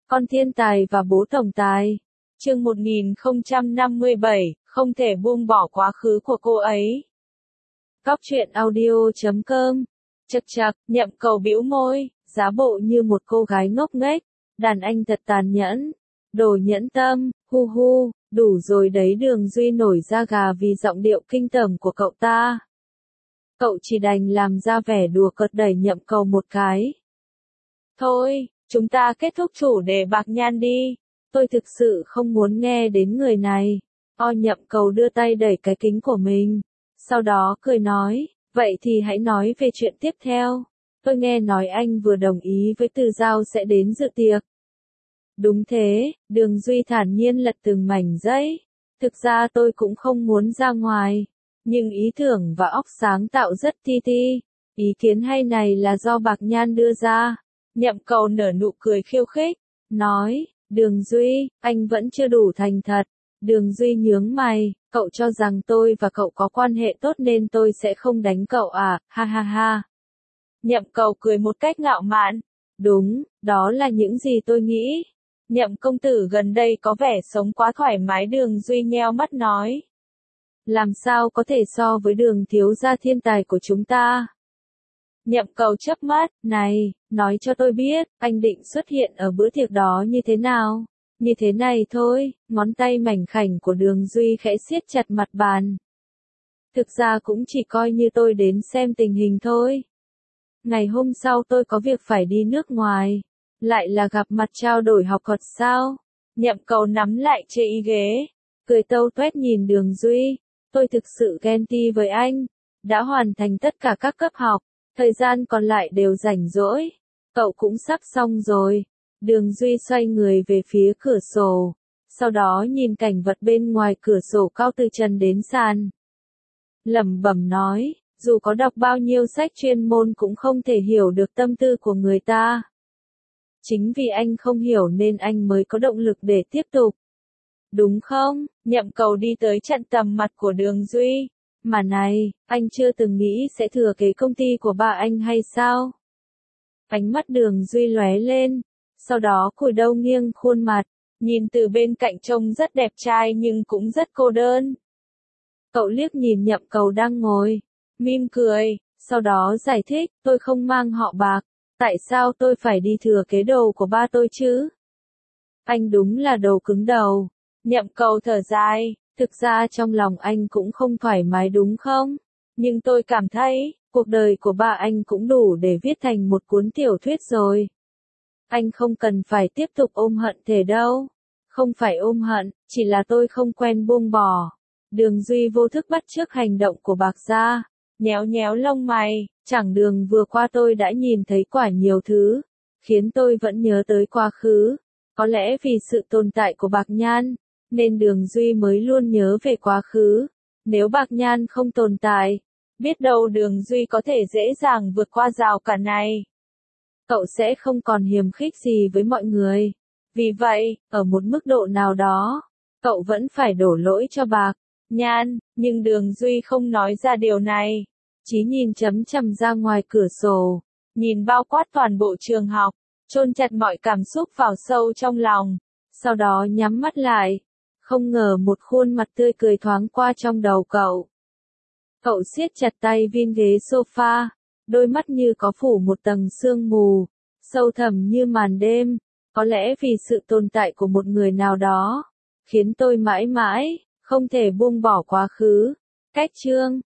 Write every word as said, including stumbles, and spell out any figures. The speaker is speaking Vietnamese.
Con thiên tài và bố tổng tài. Chương một nghìn không trăm năm mươi bảy, không thể buông bỏ quá khứ của cô ấy. Cóc truyện audio chấm com. Chậc chậc, Nhậm Cầu bĩu môi, giá bộ như một cô gái ngốc nghếch, đàn anh thật tàn nhẫn. Đồ nhẫn tâm, hu hu, đủ rồi đấy. Đường Duy nổi da gà vì giọng điệu kinh tởm của cậu ta. Cậu chỉ đành làm ra vẻ đùa cợt đẩy Nhậm Cầu một cái. Thôi, chúng ta kết thúc chủ đề bạc nhan đi. Tôi thực sự không muốn nghe đến người này. O Nhậm Cầu đưa tay đẩy cái kính của mình. Sau đó cười nói, vậy thì hãy nói về chuyện tiếp theo. Tôi nghe nói anh vừa đồng ý với Từ Giao sẽ đến dự tiệc. Đúng thế, Đường Duy thản nhiên lật từng mảnh giấy. Thực ra tôi cũng không muốn ra ngoài. Nhưng ý tưởng và óc sáng tạo rất ti ti. Ý kiến hay này là do Bạc Nhan đưa ra. Nhậm Cầu nở nụ cười khiêu khích. Nói, Đường Duy, anh vẫn chưa đủ thành thật. Đường Duy nhướng mày, cậu cho rằng tôi và cậu có quan hệ tốt nên tôi sẽ không đánh cậu à, ha ha ha. Nhậm Cầu cười một cách ngạo mạn. Đúng, đó là những gì tôi nghĩ. Nhậm công tử gần đây có vẻ sống quá thoải mái. Đường Duy nheo mắt nói. Làm sao có thể so với Đường thiếu gia thiên tài của chúng ta? Nhậm Cầu chớp mắt, này, nói cho tôi biết, anh định xuất hiện ở bữa tiệc đó như thế nào? Như thế này thôi, ngón tay mảnh khảnh của Đường Duy khẽ siết chặt mặt bàn. Thực ra cũng chỉ coi như tôi đến xem tình hình thôi. Ngày hôm sau tôi có việc phải đi nước ngoài. Lại là gặp mặt trao đổi học thuật sao? Nhậm Cầu nắm lại chê y ghế, cười tâu tuét nhìn Đường Duy. Tôi thực sự ghen ti với anh. Đã hoàn thành tất cả các cấp học, thời gian còn lại đều rảnh rỗi. Cậu cũng sắp xong rồi. Đường Duy xoay người về phía cửa sổ. Sau đó nhìn cảnh vật bên ngoài cửa sổ cao từ trần đến sàn. Lẩm bẩm nói, dù có đọc bao nhiêu sách chuyên môn cũng không thể hiểu được tâm tư của người ta. Chính vì anh không hiểu nên anh mới có động lực để tiếp tục. Đúng không? Nhậm Cầu đi tới chặn tầm mặt của Đường Duy. Mà này, anh chưa từng nghĩ sẽ thừa kế công ty của ba anh hay sao? Ánh mắt Đường Duy lóe lên. Sau đó cúi đầu nghiêng khuôn mặt. Nhìn từ bên cạnh trông rất đẹp trai nhưng cũng rất cô đơn. Cậu liếc nhìn Nhậm Cầu đang ngồi. Mỉm cười. Sau đó giải thích, tôi không mang họ Bạc. Tại sao tôi phải đi thừa kế đồ của ba tôi chứ? Anh đúng là đồ cứng đầu. Nhậm Cầu thở dài, thực ra trong lòng anh cũng không thoải mái đúng không? Nhưng tôi cảm thấy, cuộc đời của ba anh cũng đủ để viết thành một cuốn tiểu thuyết rồi. Anh không cần phải tiếp tục ôm hận thể đâu. Không phải ôm hận, chỉ là tôi không quen buông bỏ. Đường Duy vô thức bắt chước hành động của Bạc gia, nhéo nhéo lông mày, chẳng đường vừa qua tôi đã nhìn thấy quả nhiều thứ, khiến tôi vẫn nhớ tới quá khứ. Có lẽ vì sự tồn tại của Bạc Nhan, nên Đường Duy mới luôn nhớ về quá khứ. Nếu Bạc Nhan không tồn tại, biết đâu Đường Duy có thể dễ dàng vượt qua rào cản này. Cậu sẽ không còn hiềm khích gì với mọi người. Vì vậy, ở một mức độ nào đó, cậu vẫn phải đổ lỗi cho Bạc Nhan, nhưng Đường Duy không nói ra điều này. Chỉ nhìn chấm chằm ra ngoài cửa sổ, nhìn bao quát toàn bộ trường học, chôn chặt mọi cảm xúc vào sâu trong lòng. Sau đó nhắm mắt lại. Không ngờ một khuôn mặt tươi cười thoáng qua trong đầu cậu. Cậu siết chặt tay viên ghế sofa, đôi mắt như có phủ một tầng sương mù, sâu thẳm như màn đêm. Có lẽ vì sự tồn tại của một người nào đó, khiến tôi mãi mãi không thể buông bỏ quá khứ. Cách chương